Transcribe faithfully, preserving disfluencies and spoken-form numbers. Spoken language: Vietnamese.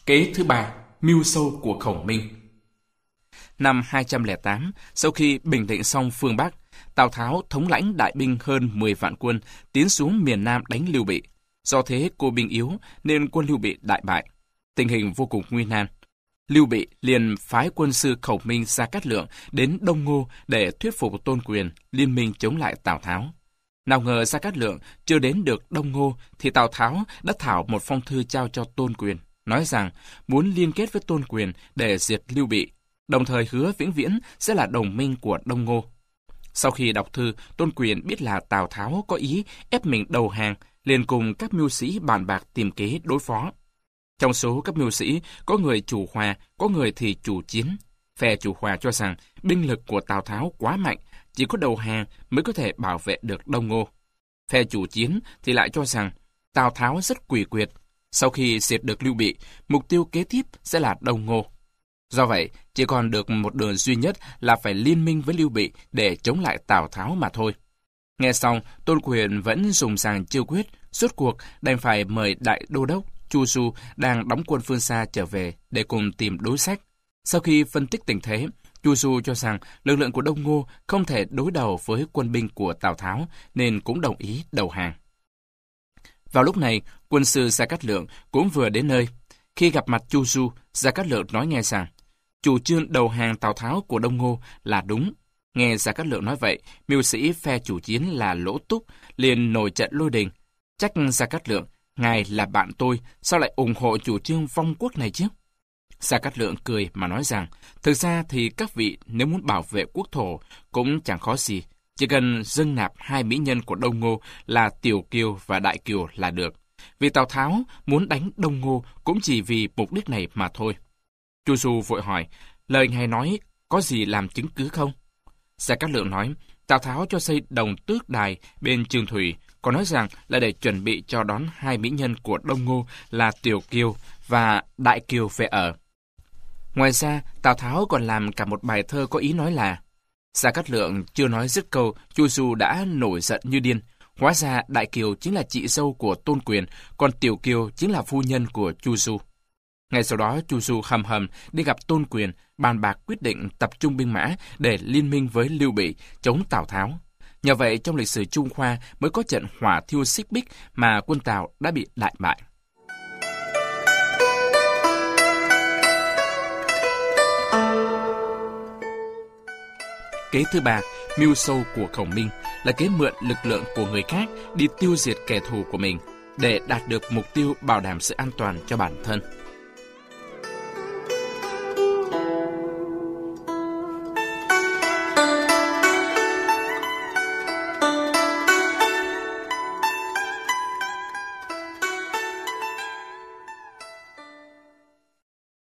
Kế thứ ba, mưu sâu của Khổng Minh. Năm hai trăm lẻ tám, sau khi bình định xong phương Bắc, Tào Tháo thống lãnh đại binh hơn mười vạn quân tiến xuống miền Nam đánh Lưu Bị. Do thế cô binh yếu nên quân Lưu Bị đại bại. Tình hình vô cùng nguy nan. Lưu Bị liền phái quân sư Khổng Minh Gia Cát Lượng đến Đông Ngô để thuyết phục Tôn Quyền liên minh chống lại Tào Tháo. Nào ngờ Gia Cát Lượng chưa đến được Đông Ngô thì Tào Tháo đã thảo một phong thư trao cho Tôn Quyền, nói rằng muốn liên kết với Tôn Quyền để diệt Lưu Bị, đồng thời hứa vĩnh viễn sẽ là đồng minh của Đông Ngô. Sau khi đọc thư, Tôn Quyền biết là Tào Tháo có ý ép mình đầu hàng, liền cùng các mưu sĩ bàn bạc tìm kế đối phó. Trong số các mưu sĩ, có người chủ hòa, có người thì chủ chiến. Phe chủ hòa cho rằng binh lực của Tào Tháo quá mạnh, chỉ có đầu hàng mới có thể bảo vệ được Đông Ngô. Phe chủ chiến thì lại cho rằng Tào Tháo rất quỷ quyệt. Sau khi diệt được Lưu Bị, mục tiêu kế tiếp sẽ là Đông Ngô. Do vậy, chỉ còn được một đường duy nhất là phải liên minh với Lưu Bị để chống lại Tào Tháo mà thôi. Nghe xong, Tôn Quyền vẫn dùng rằng chưa quyết, rốt cuộc đành phải mời Đại Đô đốc Chu Du đang đóng quân phương xa trở về để cùng tìm đối sách. Sau khi phân tích tình thế, Chu Du cho rằng lực lượng của Đông Ngô không thể đối đầu với quân binh của Tào Tháo nên cũng đồng ý đầu hàng. Vào lúc này, quân sư Gia Cát Lượng cũng vừa đến nơi. Khi gặp mặt Chu Du, Gia Cát Lượng nói nghe rằng chủ trương đầu hàng Tào Tháo của Đông Ngô là đúng. Nghe Gia Cát Lượng nói vậy, mưu sĩ phe chủ chiến là Lỗ Túc liền nổi trận lôi đình. Trách Gia Cát Lượng, ngài là bạn tôi, sao lại ủng hộ chủ trương vong quốc này chứ? Gia Cát Lượng cười mà nói rằng, thực ra thì các vị nếu muốn bảo vệ quốc thổ cũng chẳng khó gì, chỉ cần dâng nạp hai mỹ nhân của Đông Ngô là Tiểu Kiều và Đại Kiều là được. Vì Tào Tháo muốn đánh Đông Ngô cũng chỉ vì mục đích này mà thôi. Chu Du vội hỏi, lời ngài nói có gì làm chứng cứ không? Gia Cát Lượng nói, Tào Tháo cho xây Đồng Tước Đài bên Trường Thủy, còn nói rằng là để chuẩn bị cho đón hai mỹ nhân của Đông Ngô là Tiểu Kiều và Đại Kiều về ở. Ngoài ra, Tào Tháo còn làm cả một bài thơ có ý nói là, Gia Cát Lượng chưa nói dứt câu, Chu Du đã nổi giận như điên. Hóa ra Đại Kiều chính là chị dâu của Tôn Quyền, còn Tiểu Kiều chính là phu nhân của Chu Du. Ngay sau đó, Chu Du hầm hầm đi gặp Tôn Quyền, bàn bạc quyết định tập trung binh mã để liên minh với Lưu Bị chống Tào Tháo. Nhờ vậy, trong lịch sử Trung Khoa mới có trận hỏa thiêu Xích Bích mà quân Tào đã bị đại bại. Kế thứ ba, mưu sâu của Khổng Minh là kế mượn lực lượng của người khác đi tiêu diệt kẻ thù của mình để đạt được mục tiêu bảo đảm sự an toàn cho bản thân.